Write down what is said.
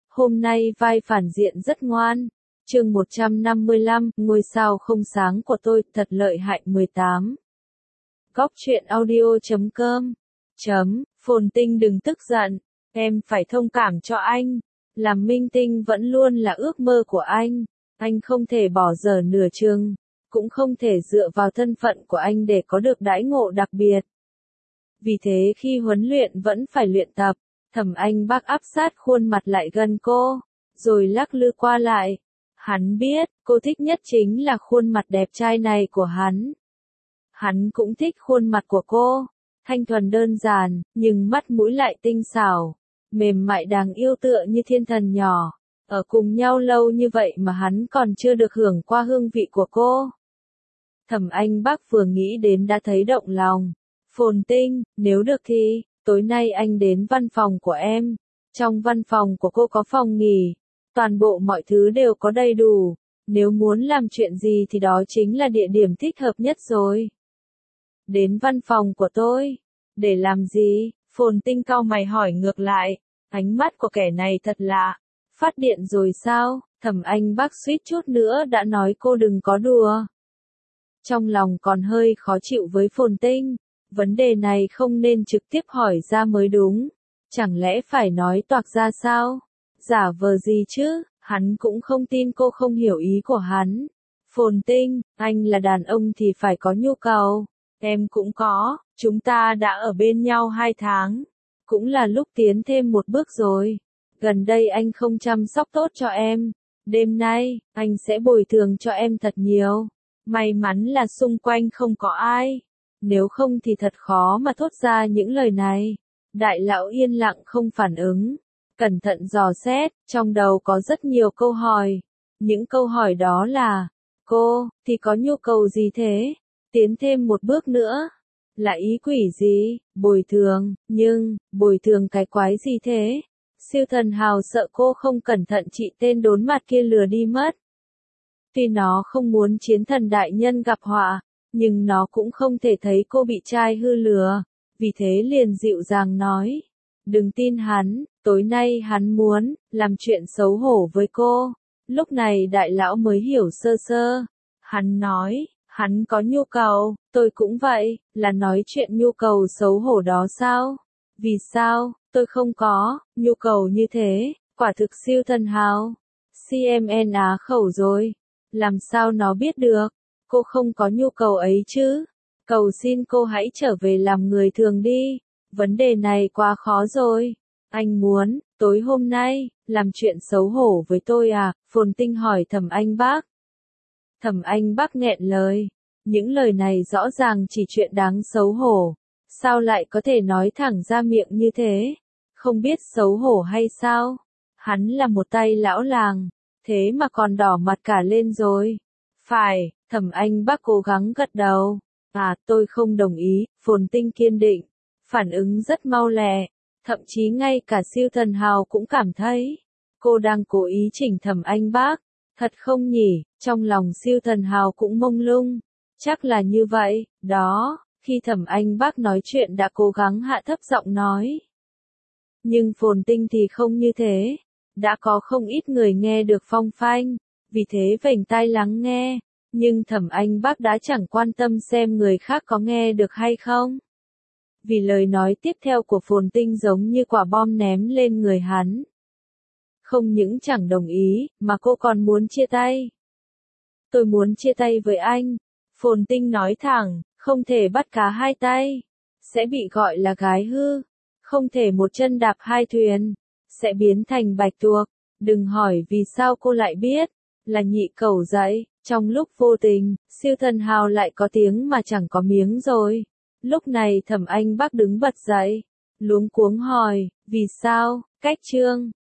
Hôm nay vai phản diện rất ngoan. Chương 155, ngôi sao không sáng của tôi, thật lợi hại 18. Góc truyện audio.com. Phồn Tinh đừng tức giận, em phải thông cảm cho anh. Làm minh tinh vẫn luôn là ước mơ của anh không thể bỏ dở nửa chừng, cũng không thể dựa vào thân phận của anh để có được đãi ngộ đặc biệt. Vì thế khi huấn luyện vẫn phải luyện tập. Thẩm Anh Bắc áp sát khuôn mặt lại gần cô, rồi lắc lư qua lại. Hắn biết, cô thích nhất chính là khuôn mặt đẹp trai này của hắn. Hắn cũng thích khuôn mặt của cô, thanh thuần đơn giản, nhưng mắt mũi lại tinh xảo, mềm mại đáng yêu tựa như thiên thần nhỏ. Ở cùng nhau lâu như vậy mà hắn còn chưa được hưởng qua hương vị của cô. Thẩm Anh Bắc vừa nghĩ đến đã thấy động lòng. Phồn Tinh, nếu được thì, tối nay anh đến văn phòng của em. Trong văn phòng của cô có phòng nghỉ. Toàn bộ mọi thứ đều có đầy đủ. Nếu muốn làm chuyện gì thì đó chính là địa điểm thích hợp nhất rồi. Đến văn phòng của tôi. Để làm gì? Phồn Tinh cau mày hỏi ngược lại. Ánh mắt của kẻ này thật lạ. Phát điện rồi sao? Thẩm Anh Bắc suýt chút nữa đã nói cô đừng có đùa. Trong lòng còn hơi khó chịu với Phồn Tinh. Vấn đề này không nên trực tiếp hỏi ra mới đúng. Chẳng lẽ phải nói toạc ra sao? Giả vờ gì chứ? Hắn cũng không tin cô không hiểu ý của hắn. Phồn Tinh, anh là đàn ông thì phải có nhu cầu. Em cũng có, chúng ta đã ở bên nhau 2 tháng. Cũng là lúc tiến thêm một bước rồi. Gần đây anh không chăm sóc tốt cho em. Đêm nay, anh sẽ bồi thường cho em thật nhiều. May mắn là xung quanh không có ai. Nếu không thì thật khó mà thốt ra những lời này. Đại lão yên lặng không phản ứng. Cẩn thận dò xét, trong đầu có rất nhiều câu hỏi. Những câu hỏi đó là, cô, thì có nhu cầu gì thế? Tiến thêm một bước nữa. Là ý quỷ gì? Bồi thường, nhưng, bồi thường cái quái gì thế? Siêu thần hào sợ cô không cẩn thận chị tên đốn mặt kia lừa đi mất. Tuy nó không muốn chiến thần đại nhân gặp họa, nhưng nó cũng không thể thấy cô bị trai hư lừa. Vì thế liền dịu dàng nói. Đừng tin hắn, tối nay hắn muốn làm chuyện xấu hổ với cô. Lúc này đại lão mới hiểu sơ sơ. Hắn nói, hắn có nhu cầu, tôi cũng vậy, là nói chuyện nhu cầu xấu hổ đó sao? Vì sao, tôi không có nhu cầu như thế, quả thực siêu thần hào. CMN á khẩu rồi. Làm sao nó biết được? Cô không có nhu cầu ấy chứ? Cầu xin cô hãy trở về làm người thường đi. Vấn đề này quá khó rồi. Anh muốn, tối hôm nay, làm chuyện xấu hổ với tôi à? Phồn Tinh hỏi Thẩm Anh Bắc. Thẩm Anh Bắc nghẹn lời. Những lời này rõ ràng chỉ chuyện đáng xấu hổ. Sao lại có thể nói thẳng ra miệng như thế? Không biết xấu hổ hay sao? Hắn là một tay lão làng. Thế mà còn đỏ mặt cả lên rồi. Phải, Thẩm Anh Bắc cố gắng gật đầu. À, tôi không đồng ý, Phồn Tinh kiên định. Phản ứng rất mau lẹ. Thậm chí ngay cả siêu thần hào cũng cảm thấy. Cô đang cố ý chỉnh Thẩm Anh Bắc. Thật không nhỉ, trong lòng siêu thần hào cũng mông lung. Chắc là như vậy, đó, khi Thẩm Anh Bắc nói chuyện đã cố gắng hạ thấp giọng nói. Nhưng Phồn Tinh thì không như thế. Đã có không ít người nghe được phong phanh, vì thế vểnh tai lắng nghe, nhưng Thẩm Anh Bắc đã chẳng quan tâm xem người khác có nghe được hay không. Vì lời nói tiếp theo của Phồn Tinh giống như quả bom ném lên người hắn. Không những chẳng đồng ý, mà cô còn muốn chia tay. Tôi muốn chia tay với anh. Phồn Tinh nói thẳng, không thể bắt cá hai tay. Sẽ bị gọi là gái hư. Không thể một chân đạp hai thuyền. Sẽ biến thành bạch tuộc. Đừng hỏi vì sao cô lại biết. Là nhị cẩu dạy. Trong lúc vô tình, siêu thần hào lại có tiếng mà chẳng có miếng rồi. Lúc này Thẩm Anh Bắc đứng bật dậy. Luống cuống hỏi, vì sao? Cách chương